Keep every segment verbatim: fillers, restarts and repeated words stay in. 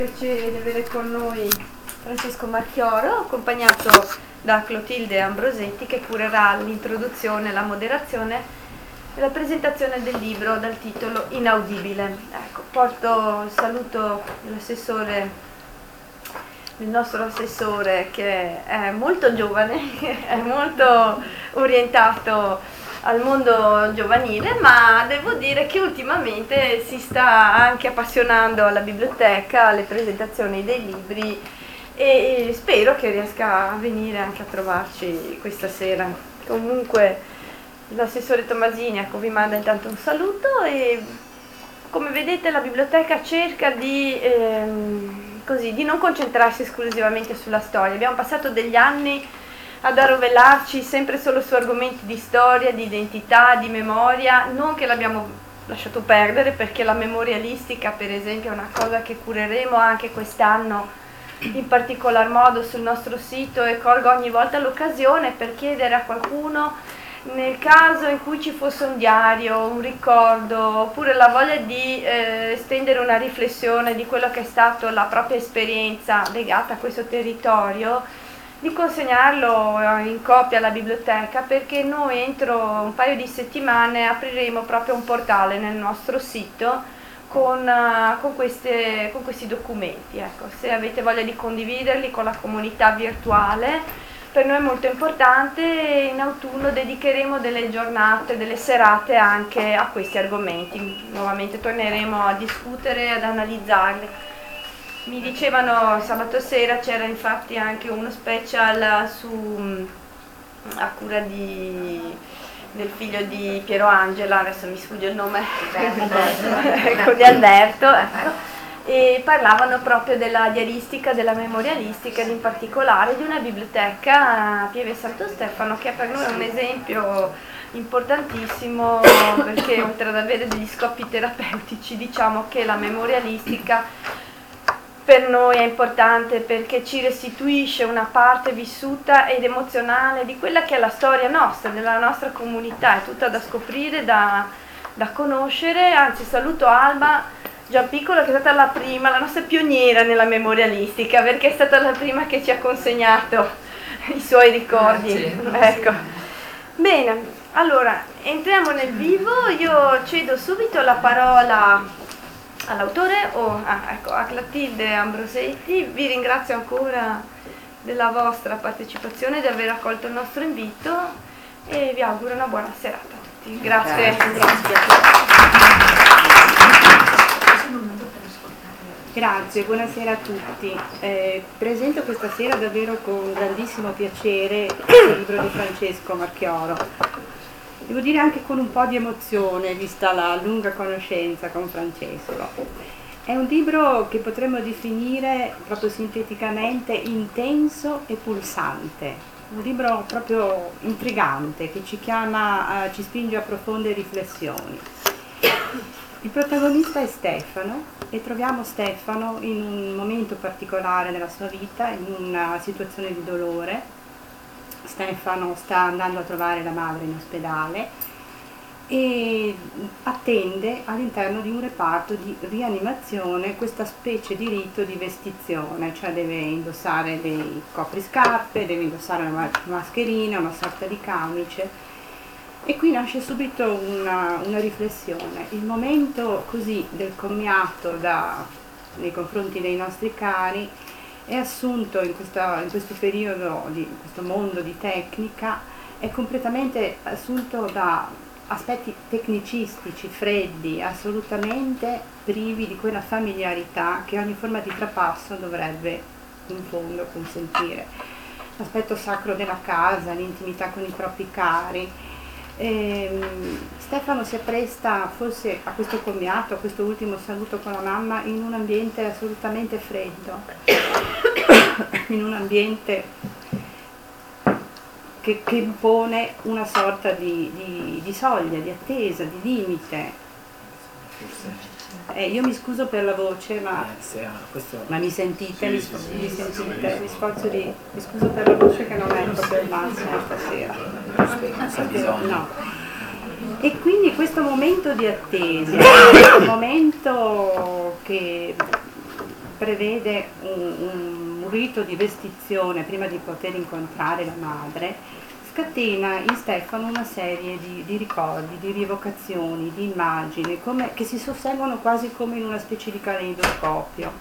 Piacere di avere con noi Francesco Marchioro, accompagnato da Clotilde Ambrosetti, che curerà l'introduzione, la moderazione e la presentazione del libro dal titolo Inaudibile. Ecco, porto il saluto dell'assessore, del nostro assessore, che è molto giovane, è molto orientato al mondo giovanile, ma devo dire che ultimamente si sta anche appassionando alla biblioteca, alle presentazioni dei libri, e spero che riesca a venire anche a trovarci questa sera. Comunque l'assessore Tomasini, ecco, vi manda intanto un saluto, e come vedete la biblioteca cerca di, ehm, così, di non concentrarsi esclusivamente sulla storia. Abbiamo passato degli anni ad arrovellarci sempre solo su argomenti di storia, di identità, di memoria, non che l'abbiamo lasciato perdere, perché la memorialistica, per esempio, è una cosa che cureremo anche quest'anno in particolar modo sul nostro sito, e colgo ogni volta l'occasione per chiedere a qualcuno, nel caso in cui ci fosse un diario, un ricordo, oppure la voglia di eh, estendere una riflessione di quello che è stato la propria esperienza legata a questo territorio, di consegnarlo in copia alla biblioteca, perché noi entro un paio di settimane apriremo proprio un portale nel nostro sito con, uh, con, queste, con questi documenti. Ecco, se avete voglia di condividerli con la comunità virtuale, per noi è molto importante. In autunno dedicheremo delle giornate, delle serate anche a questi argomenti. Nuovamente torneremo a discutere, ad analizzarli. Mi dicevano sabato sera c'era infatti anche uno special su, a cura di, del figlio di Piero Angela, adesso mi sfugge il nome, ecco, di Alberto, ecco, e parlavano proprio della diaristica, della memorialistica, ed in particolare di una biblioteca a Pieve Santo Stefano, che per noi è un esempio importantissimo, perché oltre ad avere degli scopi terapeutici, diciamo che la memorialistica per noi è importante perché ci restituisce una parte vissuta ed emozionale di quella che è la storia nostra, della nostra comunità. È tutta da scoprire, da, da conoscere. Anzi, saluto Alba Giampiccola, che è stata la prima, la nostra pioniera nella memorialistica, perché è stata la prima che ci ha consegnato i suoi ricordi. Ecco. Bene, allora entriamo nel vivo. Io cedo subito la parola all'autore, o ah, ecco, a Clotilde Ambrosetti. Vi ringrazio ancora della vostra partecipazione, di aver accolto il nostro invito, e vi auguro una buona serata a tutti. Grazie. Grazie. Grazie, buonasera a tutti. Eh, presento questa sera davvero con grandissimo piacere il libro di Francesco Marchioro. Devo dire anche con un po' di emozione, vista la lunga conoscenza con Francesco. È un libro che potremmo definire proprio sinteticamente intenso e pulsante, un libro proprio intrigante che ci chiama, eh, ci spinge a profonde riflessioni. Il protagonista è Stefano, e troviamo Stefano in un momento particolare della sua vita, in una situazione di dolore. Stefano sta andando a trovare la madre in ospedale e attende all'interno di un reparto di rianimazione questa specie di rito di vestizione, cioè deve indossare dei copriscarpe, deve indossare una mascherina, una sorta di camice, e qui nasce subito una, una riflessione. Il momento così del commiato da, nei confronti dei nostri cari è assunto in, questa, in questo periodo, di in questo mondo di tecnica, è completamente assunto da aspetti tecnicistici, freddi, assolutamente privi di quella familiarità che ogni forma di trapasso dovrebbe in fondo consentire. L'aspetto sacro della casa, l'intimità con i propri cari. Ehm, Stefano si appresta forse a questo commiato, a questo ultimo saluto con la mamma, in un ambiente assolutamente freddo, in un ambiente che, che impone una sorta di, di, di soglia, di attesa, di limite. Eh, io mi scuso per la voce, ma, ma mi sentite? Mi, mi sentite? Mi sforzo di, mi scuso per la voce che non è proprio il massimo stasera. No. E quindi questo momento di attesa, un momento che prevede un, un rito di vestizione prima di poter incontrare la madre, scatena in Stefano una serie di, di ricordi, di rievocazioni, di immagini, come, che si susseguono quasi come in una specie di caleidoscopio.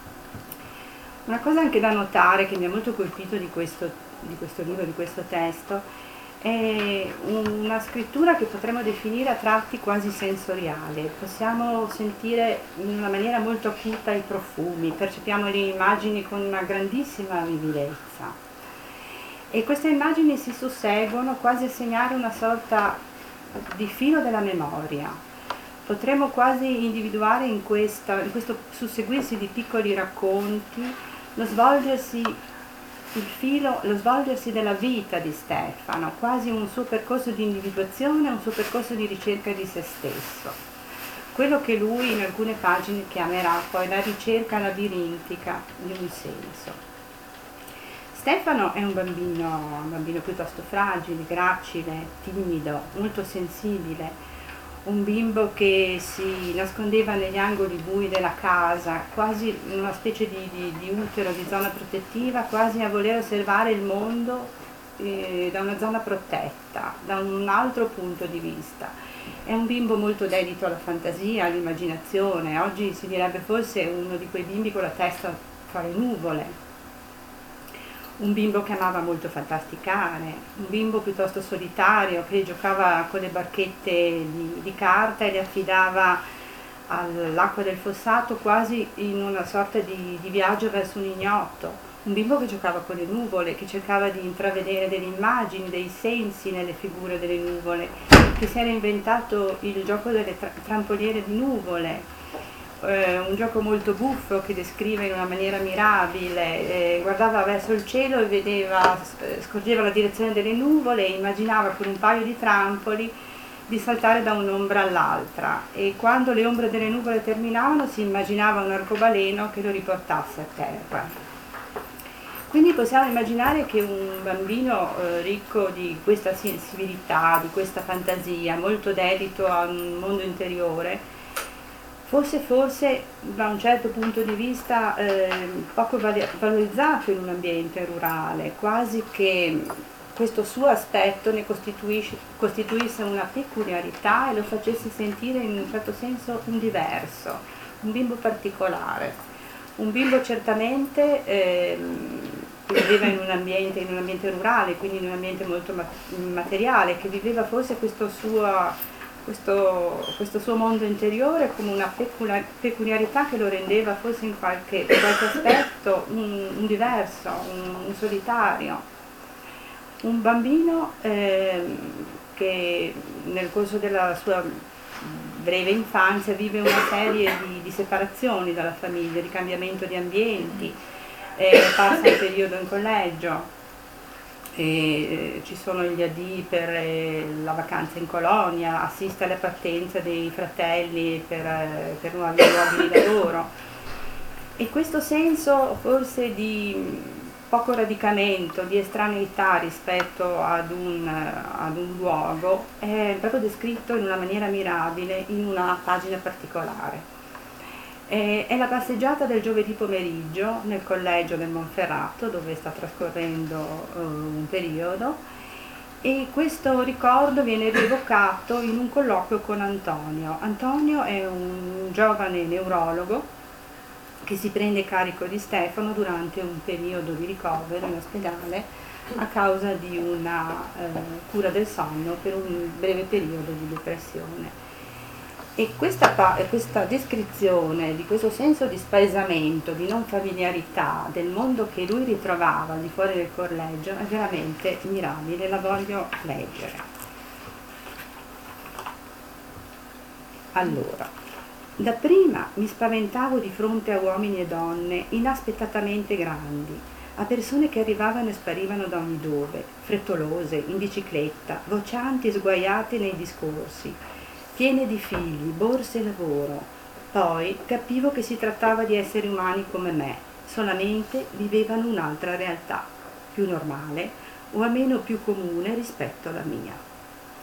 Una cosa anche da notare, che mi ha molto colpito di questo, di questo libro, di questo testo, è una scrittura che potremmo definire a tratti quasi sensoriale. Possiamo sentire in una maniera molto acuta i profumi, percepiamo le immagini con una grandissima vividezza. E queste immagini si susseguono quasi a segnare una sorta di filo della memoria. Potremmo quasi individuare in, questa, in questo susseguirsi di piccoli racconti lo svolgersi il filo, lo svolgersi della vita di Stefano, quasi un suo percorso di individuazione, un suo percorso di ricerca di se stesso. Quello che lui in alcune pagine chiamerà poi la ricerca labirintica di un senso. Stefano è un bambino, un bambino piuttosto fragile, gracile, timido, molto sensibile, un bimbo che si nascondeva negli angoli bui della casa, quasi in una specie di, di, di utero, di zona protettiva, quasi a voler osservare il mondo eh, da una zona protetta, da un altro punto di vista. È un bimbo molto dedito alla fantasia, all'immaginazione. Oggi si direbbe forse uno di quei bimbi con la testa fra le nuvole. Un bimbo che amava molto fantasticare, un bimbo piuttosto solitario che giocava con le barchette di, di carta e le affidava all'acqua del fossato quasi in una sorta di, di viaggio verso un ignoto. Un bimbo che giocava con le nuvole, che cercava di intravedere delle immagini, dei sensi nelle figure delle nuvole, che si era inventato il gioco delle tra- trampoliere di nuvole. Eh, un gioco molto buffo che descrive in una maniera mirabile, eh, guardava verso il cielo e vedeva, eh, scorgeva la direzione delle nuvole e immaginava con un paio di trampoli di saltare da un'ombra all'altra, e quando le ombre delle nuvole terminavano si immaginava un arcobaleno che lo riportasse a terra. Quindi possiamo immaginare che un bambino eh, ricco di questa sensibilità, di questa fantasia, molto dedito a un mondo interiore, fosse forse da un certo punto di vista eh, poco valorizzato in un ambiente rurale, quasi che questo suo aspetto ne costituisse una peculiarità e lo facesse sentire in un certo senso un diverso, un bimbo particolare, un bimbo certamente eh, che viveva in un ambiente, in un ambiente rurale, quindi in un ambiente molto materiale, che viveva forse questo suo Questo, questo suo mondo interiore come una peculiarità che lo rendeva forse in qualche, in qualche aspetto un, un diverso, un, un solitario. Un bambino eh, che nel corso della sua breve infanzia vive una serie di, di separazioni dalla famiglia, di cambiamento di ambienti, eh, passa un periodo in collegio. E, eh, ci sono gli addii per eh, la vacanza in colonia, assiste alla partenza dei fratelli per, eh, per nuovi luoghi di lavoro, e questo senso forse di poco radicamento, di estraneità rispetto ad un, ad un luogo è proprio descritto in una maniera mirabile in una pagina particolare. È la passeggiata del giovedì pomeriggio nel collegio del Monferrato, dove sta trascorrendo uh, un periodo, e questo ricordo viene rievocato in un colloquio con Antonio. Antonio è un giovane neurologo che si prende carico di Stefano durante un periodo di ricovero in ospedale a causa di una uh, cura del sonno per un breve periodo di depressione. E questa, questa descrizione di questo senso di spaesamento, di non familiarità del mondo che lui ritrovava al di fuori del collegio è veramente mirabile, la voglio leggere. Allora, dapprima mi spaventavo di fronte a uomini e donne inaspettatamente grandi, a persone che arrivavano e sparivano da ogni dove, frettolose, in bicicletta, vocianti e sguaiate nei discorsi, piene di figli, borse e lavoro. Poi capivo che si trattava di esseri umani come me, solamente vivevano un'altra realtà, più normale o almeno più comune rispetto alla mia.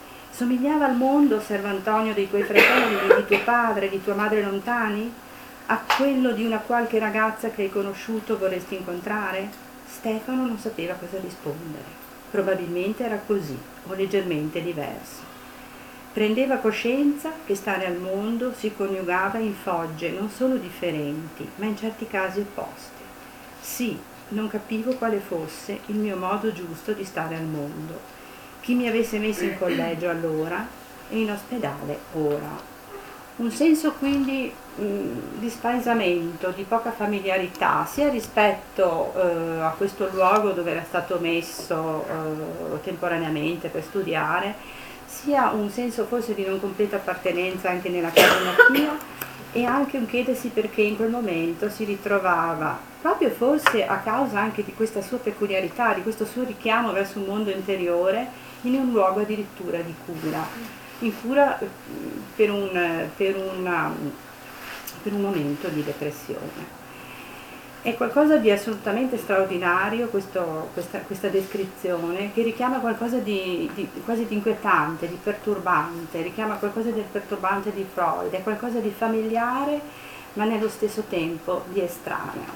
Somigliava al mondo, servo Antonio, dei tuoi fratelli, di tuo padre, di tua madre lontani? a quello di una qualche ragazza che hai conosciuto vorresti incontrare? Stefano non sapeva cosa rispondere. Probabilmente era così, o leggermente diverso. Prendeva coscienza che stare al mondo si coniugava in fogge non solo differenti, ma in certi casi opposte. Sì, non capivo quale fosse il mio modo giusto di stare al mondo, chi mi avesse messo in collegio allora e in ospedale ora. Un senso quindi mh, di spaesamento, di poca familiarità, sia rispetto eh, a questo luogo dove era stato messo eh, temporaneamente per studiare, sia un senso forse di non completa appartenenza anche nella casa natia e anche un chiedersi perché in quel momento si ritrovava, proprio forse a causa anche di questa sua peculiarità, di questo suo richiamo verso un mondo interiore, in un luogo addirittura di cura. In cura per un, per, una, per un momento di depressione. È qualcosa di assolutamente straordinario questo, questa, questa descrizione, che richiama qualcosa di, di quasi di inquietante, di perturbante, richiama qualcosa di perturbante di Freud, è qualcosa di familiare ma nello stesso tempo di estraneo.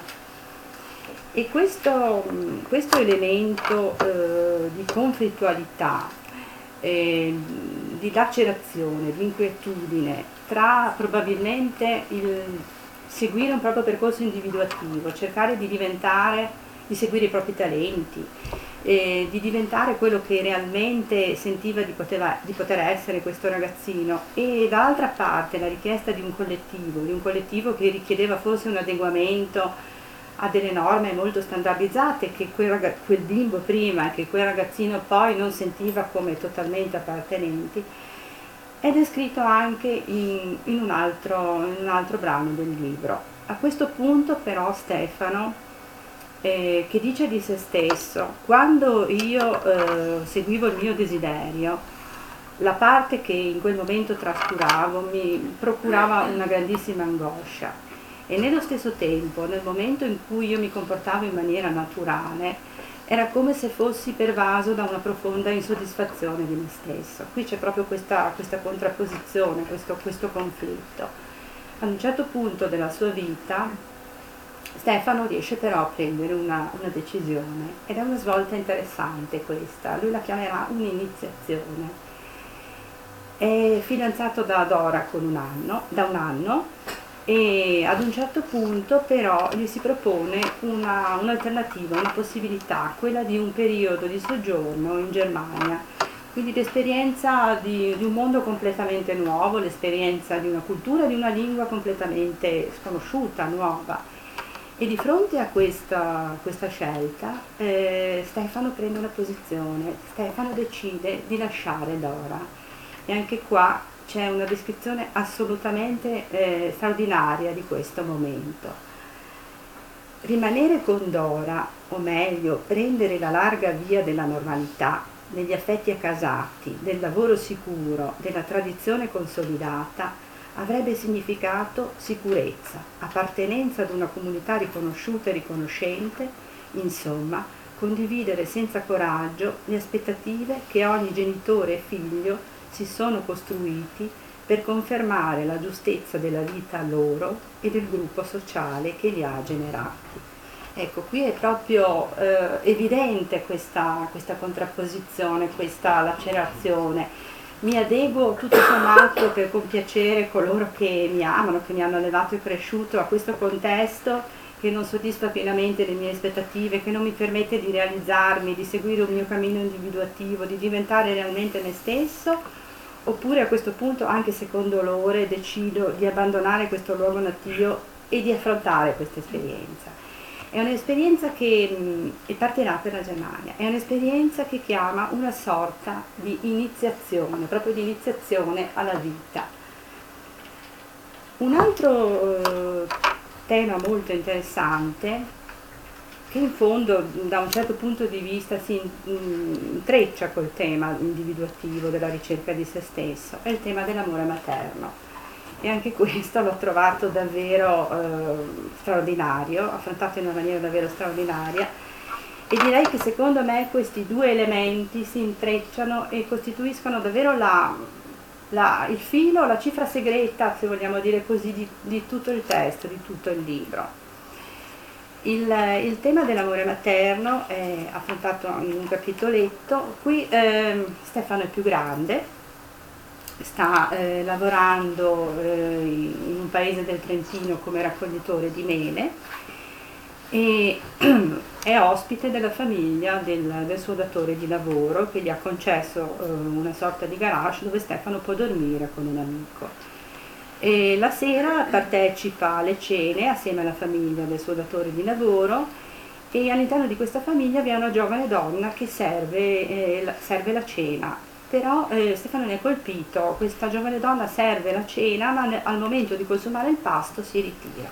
E questo, questo elemento eh, di conflittualità, eh, di lacerazione, di inquietudine tra probabilmente il seguire un proprio percorso individuativo, cercare di diventare, di seguire i propri talenti, eh, di diventare quello che realmente sentiva di, poteva, di poter essere questo ragazzino, e dall'altra parte la richiesta di un collettivo, di un collettivo che richiedeva forse un adeguamento a delle norme molto standardizzate che quel, ragazz- quel bimbo prima e che quel ragazzino poi non sentiva come totalmente appartenenti, è descritto anche in, in, un altro, in un altro brano del libro. A questo punto però Stefano, eh, che dice di se stesso, quando io eh, seguivo il mio desiderio, la parte che in quel momento trascuravo mi procurava una grandissima angoscia. E nello stesso tempo, nel momento in cui io mi comportavo in maniera naturale, era come se fossi pervaso da una profonda insoddisfazione di me stesso. Qui c'è proprio questa, questa contrapposizione, questo, questo conflitto. Ad un certo punto della sua vita, Stefano riesce però a prendere una, una decisione, ed è una svolta interessante questa, lui la chiamerà un'iniziazione. È fidanzato da Dora con un anno, da un anno, e ad un certo punto però gli si propone una, un'alternativa, una possibilità, quella di un periodo di soggiorno in Germania, quindi l'esperienza di, di un mondo completamente nuovo, l'esperienza di una cultura, di una lingua completamente sconosciuta, nuova. E di fronte a questa, questa scelta eh, Stefano prende una posizione, Stefano decide di lasciare Dora, e anche qua c'è una descrizione assolutamente eh, straordinaria di questo momento. Rimanere con Dora, o meglio, prendere la larga via della normalità, degli affetti accasati, del lavoro sicuro, della tradizione consolidata, avrebbe significato sicurezza, appartenenza ad una comunità riconosciuta e riconoscente, insomma, condividere senza coraggio le aspettative che ogni genitore e figlio si sono costruiti per confermare la giustezza della vita loro e del gruppo sociale che li ha generati. Ecco, qui è proprio eh, evidente questa, questa contrapposizione, questa lacerazione. Mi adeguo tutto sommato per compiacere coloro che mi amano, che mi hanno allevato e cresciuto a questo contesto che non soddisfa pienamente le mie aspettative, che non mi permette di realizzarmi, di seguire un mio cammino individuativo, di diventare realmente me stesso. Oppure a questo punto, anche se con dolore, decido di abbandonare questo luogo natio e di affrontare questa esperienza. È un'esperienza che mh, partirà per la Germania, è un'esperienza che chiama una sorta di iniziazione, proprio di iniziazione alla vita. Un altro eh, tema molto interessante, che in fondo da un certo punto di vista si intreccia col tema individuativo della ricerca di se stesso, è il tema dell'amore materno. E anche questo l'ho trovato davvero eh, straordinario, affrontato in una maniera davvero straordinaria, e direi che secondo me questi due elementi si intrecciano e costituiscono davvero la, la, il filo, la cifra segreta, se vogliamo dire così, di, di tutto il testo, di tutto il libro. Il, il tema dell'amore materno è affrontato in un capitoletto. Qui eh, Stefano è più grande, sta eh, lavorando eh, in un paese del Trentino come raccoglitore di mele e è ospite della famiglia del, del suo datore di lavoro, che gli ha concesso eh, una sorta di garage dove Stefano può dormire con un amico. E la sera partecipa alle cene assieme alla famiglia del suo datore di lavoro, e all'interno di questa famiglia vi è una giovane donna che serve, eh, la, serve la cena. Però eh, Stefano ne è colpito: questa giovane donna serve la cena, ma ne, al momento di consumare il pasto si ritira.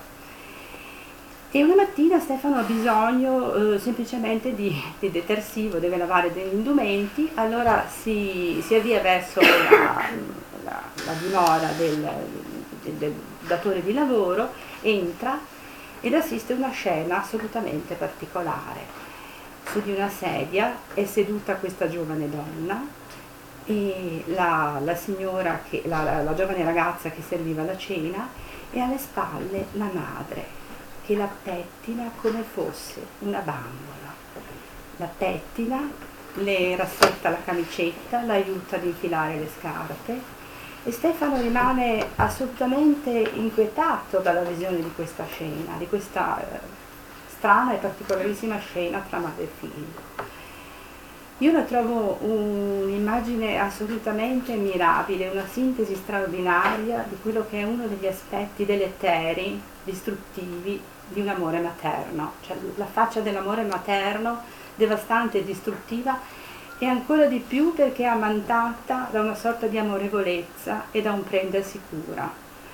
E una mattina Stefano ha bisogno eh, semplicemente di, di detersivo, deve lavare degli indumenti, allora si, si avvia verso la, la, la dimora del, del, del datore di lavoro, entra ed assiste a una scena assolutamente particolare. Su di una sedia è seduta questa giovane donna e la, la signora, che, la, la, la giovane ragazza che serviva la cena, e alle spalle la madre che la pettina come fosse una bambola. La pettina, le rassetta la camicetta, l'aiuta ad infilare le scarpe, e Stefano rimane assolutamente inquietato dalla visione di questa scena, di questa eh, strana e particolarissima scena tra madre e figlio. Io la trovo un'immagine assolutamente mirabile, una sintesi straordinaria di quello che è uno degli aspetti deleteri, distruttivi di un amore materno, cioè la faccia dell'amore materno devastante e distruttiva, e ancora di più perché è ammantata da una sorta di amorevolezza e da un prendersi cura.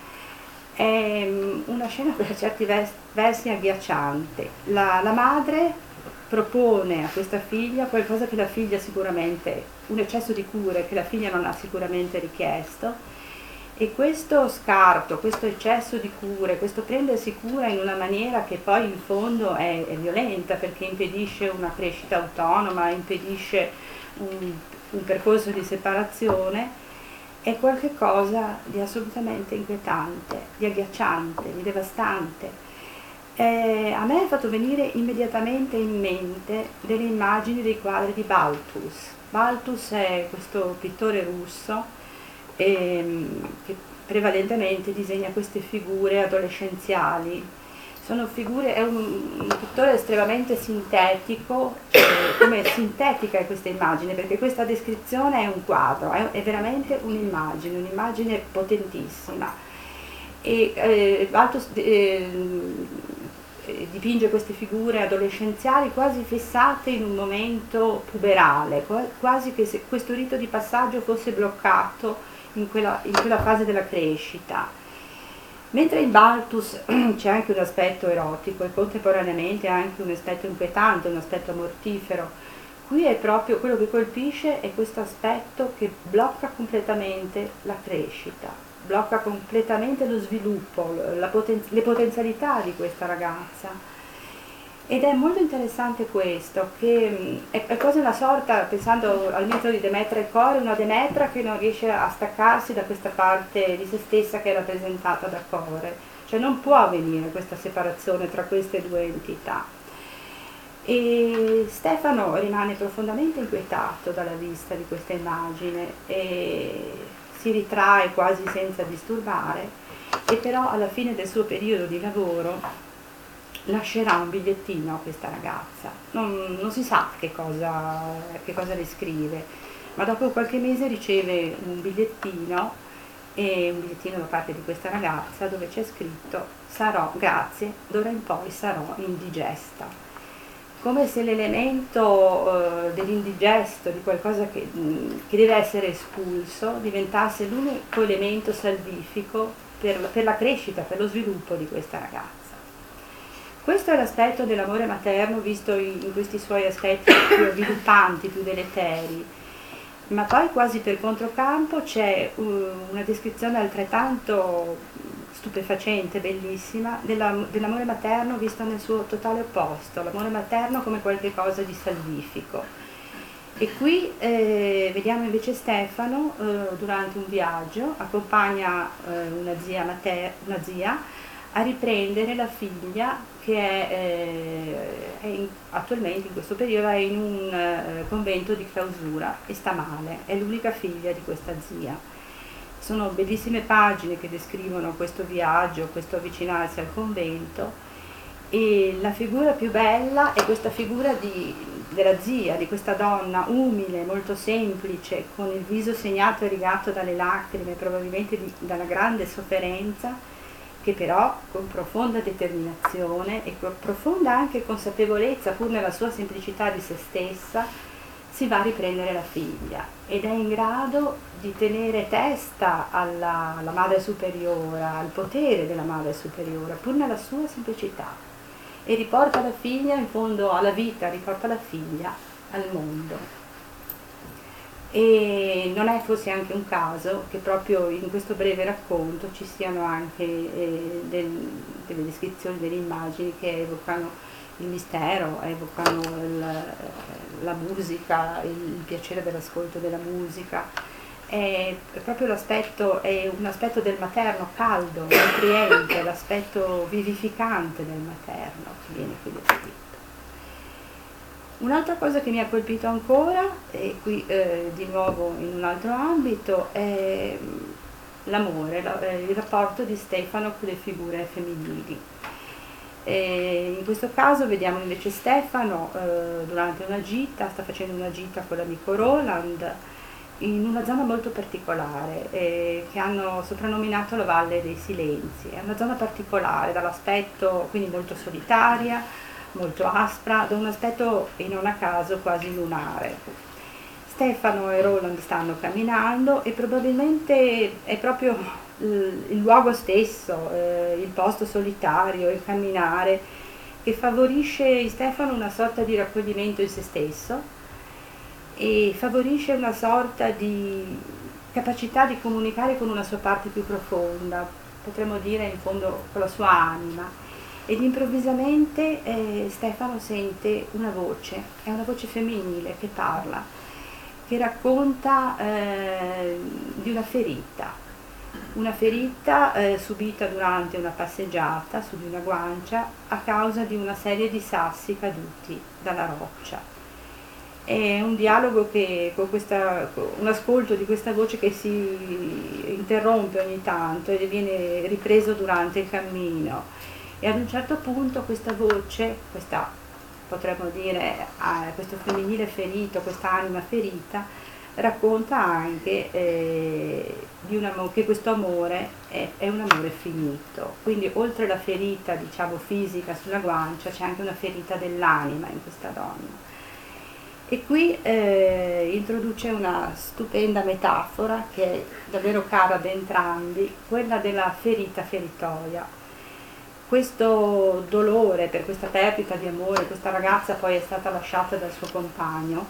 È una scena per certi versi agghiacciante. La, la madre propone a questa figlia qualcosa che la figlia sicuramente, un eccesso di cure che la figlia non ha sicuramente richiesto, e questo scarto, questo eccesso di cure, questo prendersi cura in una maniera che poi in fondo è, è violenta, perché impedisce una crescita autonoma, impedisce un, un percorso di separazione, è qualcosa di assolutamente inquietante, di agghiacciante, di devastante. Eh, a me è fatto venire immediatamente in mente delle immagini dei quadri di Balthus. Balthus è questo pittore russo ehm, che prevalentemente disegna queste figure adolescenziali. Sono figure, è un, un pittore estremamente sintetico, eh, come sintetica è questa immagine, perché questa descrizione è un quadro, è, è veramente un'immagine, un'immagine potentissima. E eh, Balthus eh, dipinge queste figure adolescenziali quasi fissate in un momento puberale, quasi che se questo rito di passaggio fosse bloccato in quella, in quella fase della crescita. Mentre in Balthus c'è anche un aspetto erotico e contemporaneamente anche un aspetto inquietante, un aspetto mortifero, qui è proprio quello che colpisce, è questo aspetto che blocca completamente la crescita, blocca completamente lo sviluppo, la poten- le potenzialità di questa ragazza. Ed è molto interessante questo, che è, è quasi una sorta, pensando al mito di Demetra e Core, una Demetra che non riesce a staccarsi da questa parte di se stessa che è rappresentata da Core, cioè non può avvenire questa separazione tra queste due entità. E Stefano rimane profondamente inquietato dalla vista di questa immagine e si ritrae quasi senza disturbare, e però alla fine del suo periodo di lavoro lascerà un bigliettino a questa ragazza. Non, non si sa che cosa, che cosa le scrive, ma dopo qualche mese riceve un bigliettino, e un bigliettino da parte di questa ragazza dove c'è scritto: sarò, grazie, d'ora in poi sarò indigesta. Come se l'elemento eh, dell'indigesto, di qualcosa che, mh, che deve essere espulso, diventasse l'unico elemento salvifico per, per la crescita, per lo sviluppo di questa ragazza. Questo è l'aspetto dell'amore materno visto in, in questi suoi aspetti più avviluppanti, più deleteri. Ma poi quasi per controcampo c'è uh, una descrizione altrettanto stupefacente, bellissima, della, dell'amore materno visto nel suo totale opposto, l'amore materno come qualche cosa di salvifico. E qui eh, vediamo invece Stefano eh, durante un viaggio, accompagna eh, una, zia mater- una zia a riprendere la figlia che è, eh, è in, attualmente in questo periodo è in un eh, convento di clausura e sta male, è l'unica figlia di questa zia. Sono bellissime pagine che descrivono questo viaggio, questo avvicinarsi al convento, e la figura più bella è questa figura di, della zia, di questa donna umile, molto semplice, con il viso segnato e rigato dalle lacrime, probabilmente di, dalla grande sofferenza, che però con profonda determinazione e con profonda anche consapevolezza, pur nella sua semplicità di se stessa, si va a riprendere la figlia ed è in grado di tenere testa alla, alla madre superiore, al potere della madre superiore, pur nella sua semplicità, e riporta la figlia in fondo alla vita, riporta la figlia al mondo. E non è forse anche un caso che proprio in questo breve racconto ci siano anche eh, del, delle descrizioni, delle immagini che evocano il mistero, evocano il, la musica, il, il piacere dell'ascolto della musica. È proprio l'aspetto, è un aspetto del materno caldo, nutriente, l'aspetto vivificante del materno che viene qui descritto. Un'altra cosa che mi ha colpito ancora, e qui eh, di nuovo in un altro ambito, è l'amore, la, eh, il rapporto di Stefano con le figure femminili. E in questo caso vediamo invece Stefano eh, durante una gita, sta facendo una gita con l'amico Roland in una zona molto particolare eh, che hanno soprannominato la Valle dei Silenzi. È una zona particolare dall'aspetto quindi molto solitaria, molto aspra, da un aspetto e non a caso quasi lunare. Stefano e Roland stanno camminando e probabilmente è proprio il, il luogo stesso, eh, il posto solitario, il camminare, che favorisce in Stefano una sorta di raccoglimento in se stesso e favorisce una sorta di capacità di comunicare con una sua parte più profonda, potremmo dire in fondo con la sua anima. Ed improvvisamente eh, Stefano sente una voce, è una voce femminile che parla, che racconta eh, di una ferita, una ferita eh, subita durante una passeggiata su di una guancia a causa di una serie di sassi caduti dalla roccia. È un dialogo che con questa, un ascolto di questa voce che si interrompe ogni tanto e viene ripreso durante il cammino. E ad un certo punto questa voce, questa potremmo dire eh, questo femminile ferito, questa anima ferita, racconta anche eh, di un amore, che questo amore è, è un amore finito. Quindi oltre la ferita diciamo fisica sulla guancia c'è anche una ferita dell'anima in questa donna. E qui eh, introduce una stupenda metafora che è davvero cara ad entrambi, quella della ferita feritoia. Questo dolore per questa perdita di amore, questa ragazza poi è stata lasciata dal suo compagno,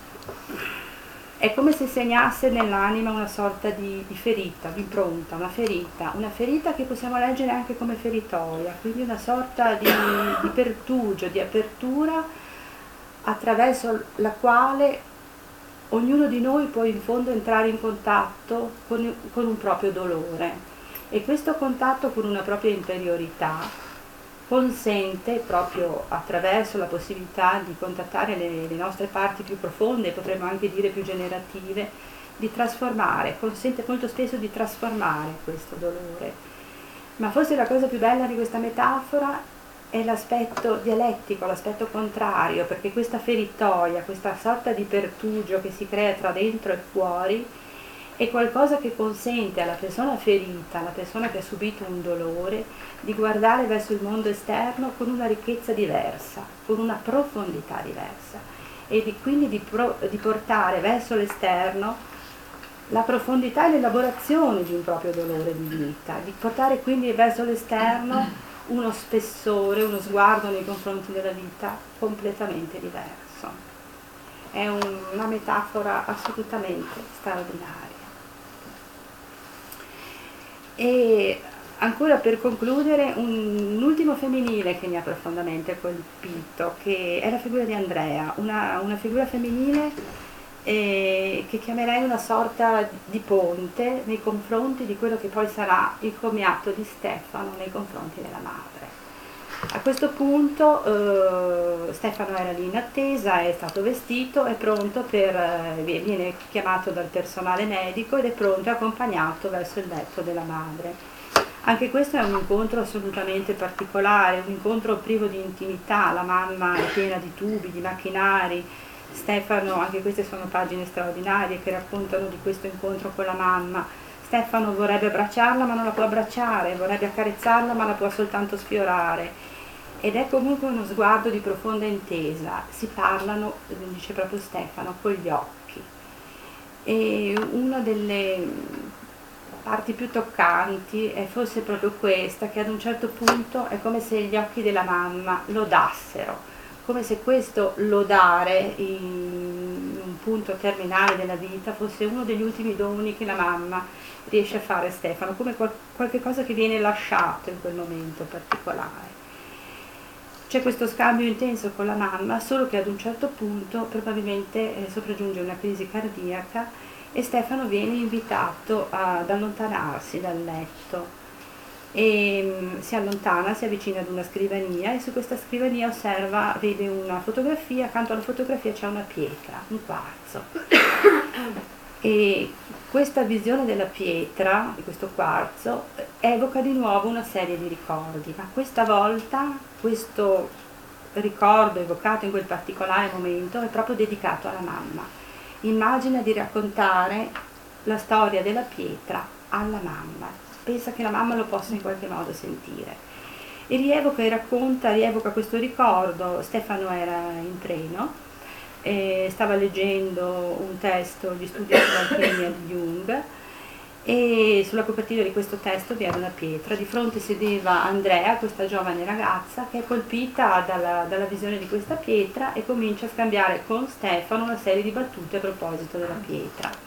è come se segnasse nell'anima una sorta di, di ferita, di impronta, una ferita, una ferita che possiamo leggere anche come feritoia, quindi una sorta di, di pertugio, di apertura attraverso la quale ognuno di noi può in fondo entrare in contatto con, con un proprio dolore, e questo contatto con una propria interiorità consente, proprio attraverso la possibilità di contattare le, le nostre parti più profonde, potremmo anche dire più generative, di trasformare, consente molto spesso di trasformare questo dolore. Ma forse la cosa più bella di questa metafora è l'aspetto dialettico, l'aspetto contrario, perché questa feritoia, questa sorta di pertugio che si crea tra dentro e fuori, è qualcosa che consente alla persona ferita, alla persona che ha subito un dolore, di guardare verso il mondo esterno con una ricchezza diversa, con una profondità diversa, e di, quindi di, pro, di portare verso l'esterno la profondità e l'elaborazione di un proprio dolore di vita, di portare quindi verso l'esterno uno spessore, uno sguardo nei confronti della vita completamente diverso. È un, una metafora assolutamente straordinaria. E ancora per concludere, un, un ultimo femminile che mi ha profondamente colpito, che è la figura di Andrea, una, una figura femminile e che chiamerei una sorta di ponte nei confronti di quello che poi sarà il commiato di Stefano nei confronti della madre. A questo punto eh, Stefano era lì in attesa, è stato vestito, è pronto per, eh, viene chiamato dal personale medico ed è pronto e accompagnato verso il letto della madre. Anche questo è un incontro assolutamente particolare, un incontro privo di intimità, la mamma è piena di tubi, di macchinari, Stefano, anche queste sono pagine straordinarie che raccontano di questo incontro con la mamma. Stefano vorrebbe abbracciarla ma non la può abbracciare, vorrebbe accarezzarla ma la può soltanto sfiorare. Ed è comunque uno sguardo di profonda intesa, si parlano, dice proprio Stefano, con gli occhi. E una delle parti più toccanti è forse proprio questa, che ad un certo punto è come se gli occhi della mamma lodassero, come se questo lodare in un punto terminale della vita fosse uno degli ultimi doni che la mamma riesce a fare a Stefano, come qual- qualche cosa che viene lasciato in quel momento particolare. C'è questo scambio intenso con la mamma, solo che ad un certo punto probabilmente eh, sopraggiunge una crisi cardiaca e Stefano viene invitato ad allontanarsi dal letto e mh, si allontana, si avvicina ad una scrivania e su questa scrivania osserva, vede una fotografia, accanto alla fotografia c'è una pietra, un quarzo. E questa visione della pietra, di questo quarzo, evoca di nuovo una serie di ricordi, ma questa volta questo ricordo evocato in quel particolare momento è proprio dedicato alla mamma. Immagina di raccontare la storia della pietra alla mamma, pensa che la mamma lo possa in qualche modo sentire. E rievoca e racconta, rievoca questo ricordo. Stefano era in treno, e stava leggendo un testo, gli studi sull'alchimia di Jung, e sulla copertina di questo testo vi era una pietra, di fronte sedeva Andrea, questa giovane ragazza che è colpita dalla, dalla visione di questa pietra e comincia a scambiare con Stefano una serie di battute a proposito della pietra.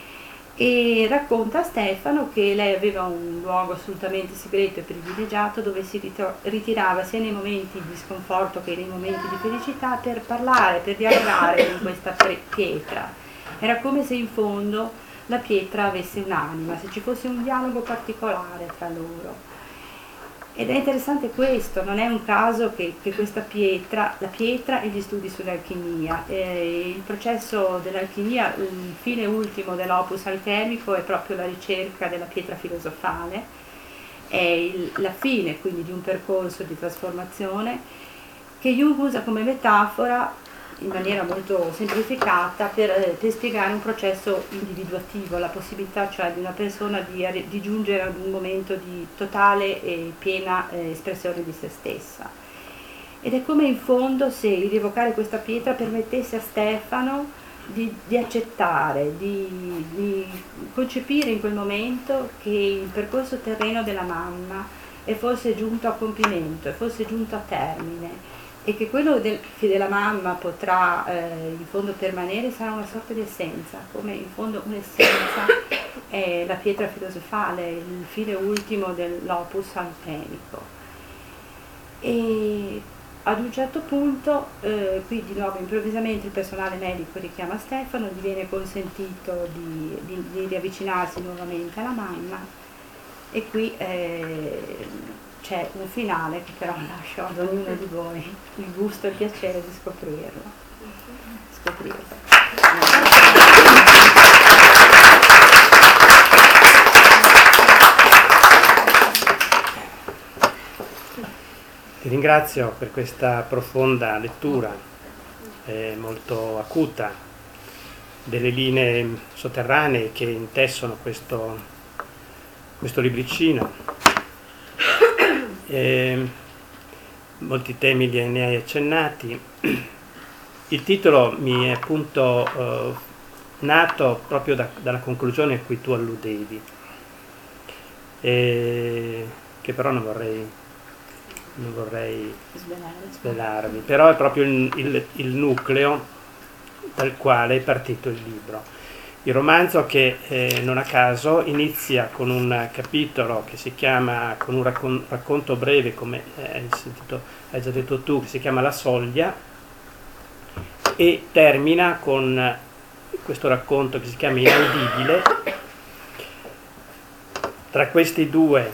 E racconta a Stefano che lei aveva un luogo assolutamente segreto e privilegiato dove si ritirava sia nei momenti di sconforto che nei momenti di felicità per parlare, per dialogare con questa pietra. Era come se in fondo la pietra avesse un'anima, se ci fosse un dialogo particolare tra loro. Ed è interessante questo, non è un caso che, che questa pietra, la pietra e gli studi sull'alchimia, eh, il processo dell'alchimia, il fine ultimo dell'opus alchemico è proprio la ricerca della pietra filosofale, è il, la fine quindi di un percorso di trasformazione che Jung usa come metafora in maniera molto semplificata per, per spiegare un processo individuativo, la possibilità cioè di una persona di, di giungere ad un momento di totale e piena eh, espressione di se stessa. Ed è come in fondo se rievocare questa pietra permettesse a Stefano di, di accettare, di, di concepire in quel momento che il percorso terreno della mamma è forse giunto a compimento, è forse giunto a termine, e che quello del, che della mamma potrà eh, in fondo permanere sarà una sorta di essenza, come in fondo un'essenza è la pietra filosofale, il fine ultimo dell'opus alchemico. E ad un certo punto, eh, qui di nuovo improvvisamente il personale medico richiama Stefano, gli viene consentito di, di, di riavvicinarsi nuovamente alla mamma e qui eh, c'è un finale che però lascio ad ognuno di voi il gusto e il piacere di scoprirlo. Scoprirlo. Ti ringrazio per questa profonda lettura, eh, molto acuta, delle linee sotterranee che intessono questo, questo libricino. Eh, molti temi li ne hai accennati. Il titolo mi è appunto eh, nato proprio da, dalla conclusione a cui tu alludevi, eh, che però non vorrei non vorrei svelarvi, però è proprio il, il, il nucleo dal quale è partito il libro. Il romanzo che eh, non a caso inizia con un capitolo che si chiama, con un raccon- racconto breve, come eh, hai sentito, hai già detto tu, che si chiama La soglia, e termina con questo racconto che si chiama Inaudibile. Tra questi due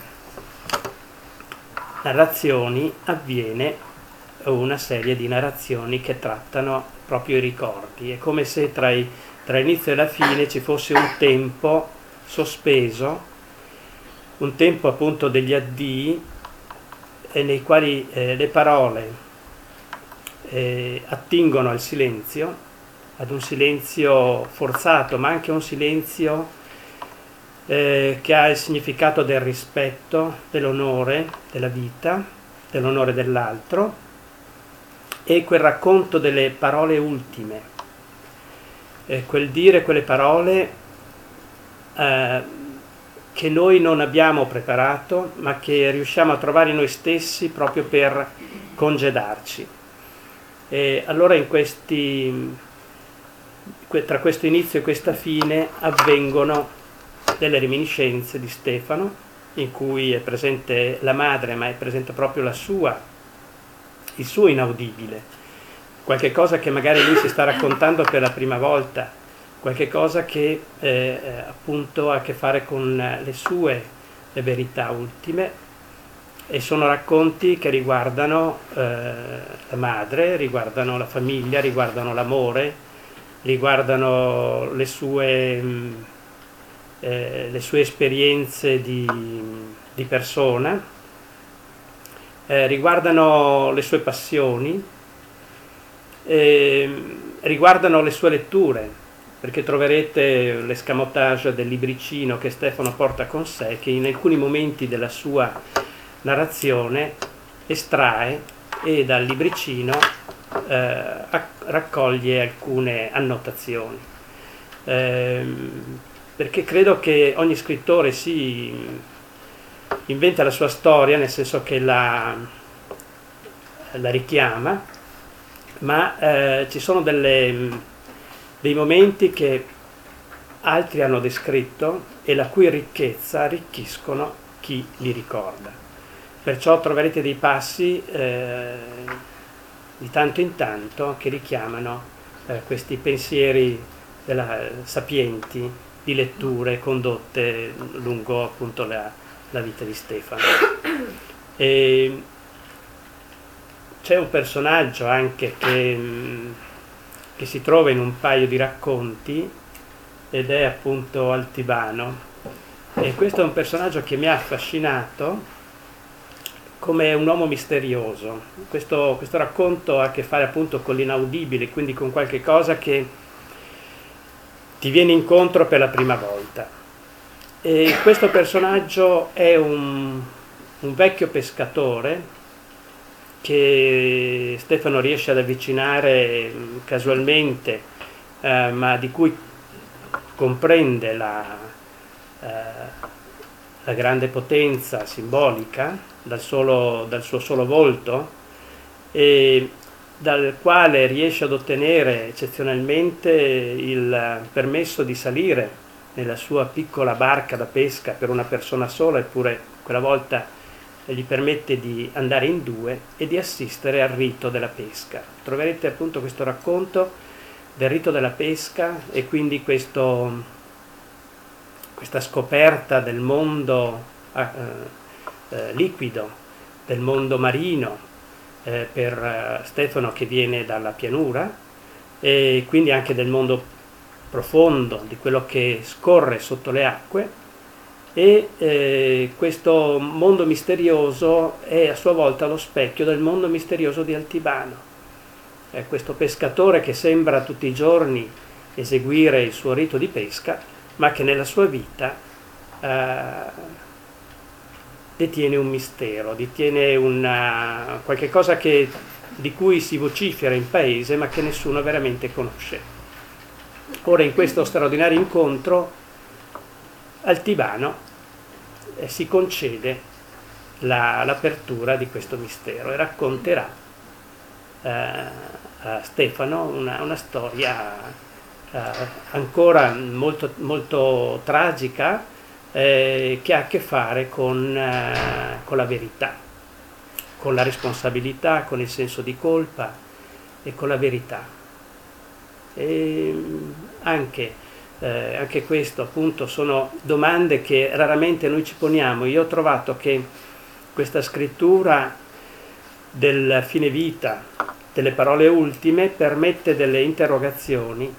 narrazioni avviene una serie di narrazioni che trattano proprio i ricordi. È come se tra, i, tra l'inizio e la fine ci fosse un tempo sospeso, un tempo appunto degli addii, eh, nei quali eh, le parole eh, attingono al silenzio, ad un silenzio forzato, ma anche un silenzio eh, che ha il significato del rispetto, dell'onore della vita, dell'onore dell'altro, e quel racconto delle parole ultime, eh, quel dire quelle parole eh, che noi non abbiamo preparato, ma che riusciamo a trovare in noi stessi proprio per congedarci. E allora in questi, tra questo inizio e questa fine avvengono delle reminiscenze di Stefano, in cui è presente la madre, ma è presente proprio la sua il suo inaudibile, qualche cosa che magari lui si sta raccontando per la prima volta, qualche cosa che eh, appunto ha a che fare con le sue le verità ultime, e sono racconti che riguardano eh, la madre, riguardano la famiglia, riguardano l'amore, riguardano le sue, mh, eh, le sue esperienze di, di persona, Eh, riguardano le sue passioni, eh, riguardano le sue letture, perché troverete l'escamotage del libricino che Stefano porta con sé, che in alcuni momenti della sua narrazione estrae e dal libricino eh, raccoglie alcune annotazioni. Eh, perché credo che ogni scrittore si inventa la sua storia, nel senso che la, la richiama, ma eh, ci sono delle, dei momenti che altri hanno descritto e la cui ricchezza arricchiscono chi li ricorda. Perciò troverete dei passi eh, di tanto in tanto che richiamano eh, questi pensieri della, sapienti di letture condotte lungo appunto la la vita di Stefano. E c'è un personaggio anche che, che si trova in un paio di racconti, ed è appunto Altibano, e questo è un personaggio che mi ha affascinato come un uomo misterioso. Questo, questo racconto ha a che fare appunto con l'inaudibile, quindi con qualche cosa che ti viene incontro per la prima volta. E questo personaggio è un, un vecchio pescatore che Stefano riesce ad avvicinare casualmente, eh, ma di cui comprende la, eh, la grande potenza simbolica dal, solo, dal suo solo volto, e dal quale riesce ad ottenere eccezionalmente il permesso di salire nella sua piccola barca da pesca per una persona sola, eppure quella volta gli permette di andare in due e di assistere al rito della pesca. Troverete appunto questo racconto del rito della pesca, e quindi questo, questa scoperta del mondo eh, eh, liquido, del mondo marino, eh, per eh, Stefano che viene dalla pianura, e quindi anche del mondo profondo, di quello che scorre sotto le acque, e eh, questo mondo misterioso è a sua volta lo specchio del mondo misterioso di Altibano. È questo pescatore che sembra tutti i giorni eseguire il suo rito di pesca, ma che nella sua vita eh, detiene un mistero, detiene una, qualche cosa che, di cui si vocifera in paese, ma che nessuno veramente conosce. Ora, in questo straordinario incontro, Altibano eh, si concede la, l'apertura di questo mistero e racconterà eh, a Stefano una, una storia eh, ancora molto, molto tragica, eh, che ha a che fare con, eh, con la verità, con la responsabilità, con il senso di colpa e con la verità. E anche, eh, anche questo appunto sono domande che raramente noi ci poniamo. Io ho trovato che questa scrittura del fine vita, delle parole ultime, permette delle interrogazioni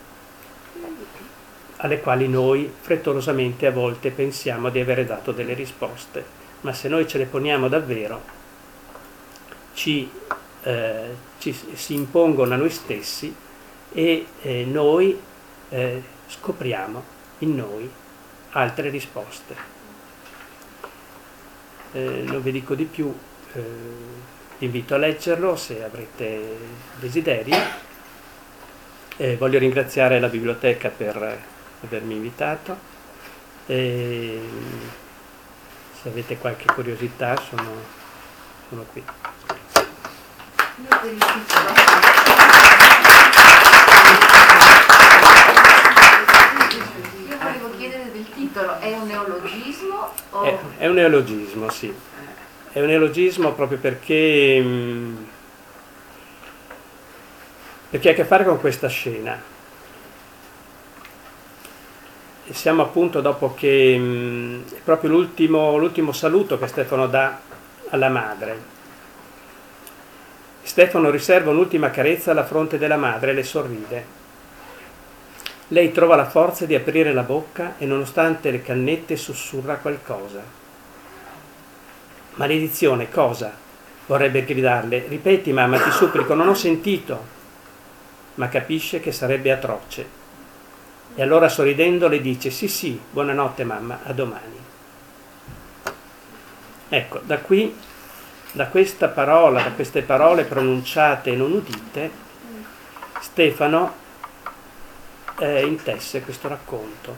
alle quali noi frettolosamente a volte pensiamo di avere dato delle risposte, ma se noi ce le poniamo davvero ci, eh, ci si impongono a noi stessi e eh, noi eh, scopriamo in noi altre risposte. Eh, non vi dico di più, eh, vi invito a leggerlo se avrete desideri. Eh, voglio ringraziare la biblioteca per avermi invitato. E se avete qualche curiosità sono, sono qui. Io volevo chiedere del titolo, è un neologismo? O... È, è un neologismo, sì. È un neologismo proprio perché, mh, perché ha a che fare con questa scena. Siamo appunto dopo che mh, è proprio l'ultimo, l'ultimo saluto che Stefano dà alla madre. Stefano riserva un'ultima carezza alla fronte della madre e le sorride. Lei trova la forza di aprire la bocca e nonostante le cannette sussurra qualcosa. Maledizione, cosa? Vorrebbe gridarle. Ripeti mamma, ti supplico, non ho sentito. Ma capisce che sarebbe atroce. E allora sorridendo le dice sì sì, buonanotte mamma, a domani. Ecco, da qui, da questa parola, da queste parole pronunciate e non udite, Stefano eh, intesse questo racconto.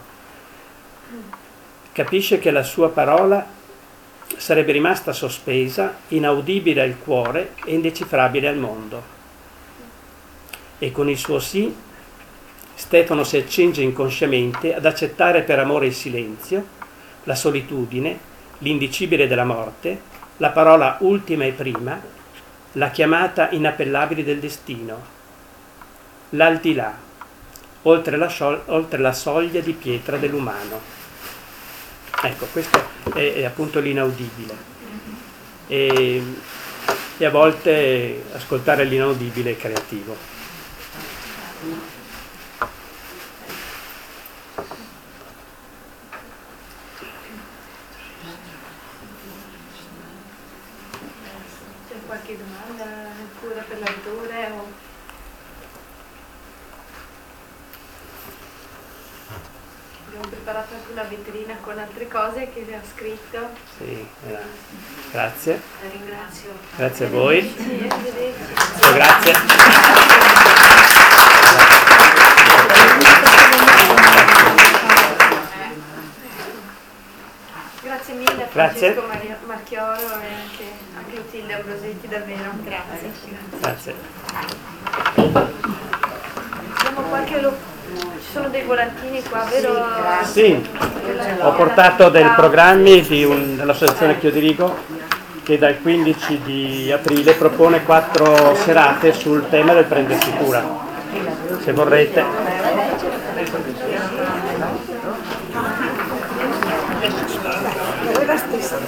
Capisce che la sua parola sarebbe rimasta sospesa, inaudibile al cuore e indecifrabile al mondo. E con il suo sì Stefano si accinge inconsciamente ad accettare per amore il silenzio, la solitudine, l'indicibile della morte, la parola ultima e prima, la chiamata inappellabile del destino, l'aldilà, oltre la, sciol- oltre la soglia di pietra dell'umano. Ecco, questo è, è appunto l'inaudibile. E, e a volte ascoltare l'inaudibile è creativo. Qualche domanda ancora per l'autore? O... Abbiamo preparato anche una vetrina con altre cose che le ha scritto. Sì, eh, grazie. La ringrazio. Grazie a voi. Sì, arrivederci. Oh, grazie. Grazie mille a Grazie. Francesco Maria- Marchioro e anche a Clotilde Ambrosetti, davvero. Grazie. Grazie. Abbiamo qualche lo- ci sono dei volantini qua, vero? Sì, ho portato dei programmi di un- dell'associazione che io dirigo che dal quindici di aprile propone quattro serate sul tema del prendersi cura. Se vorrete. La stessa.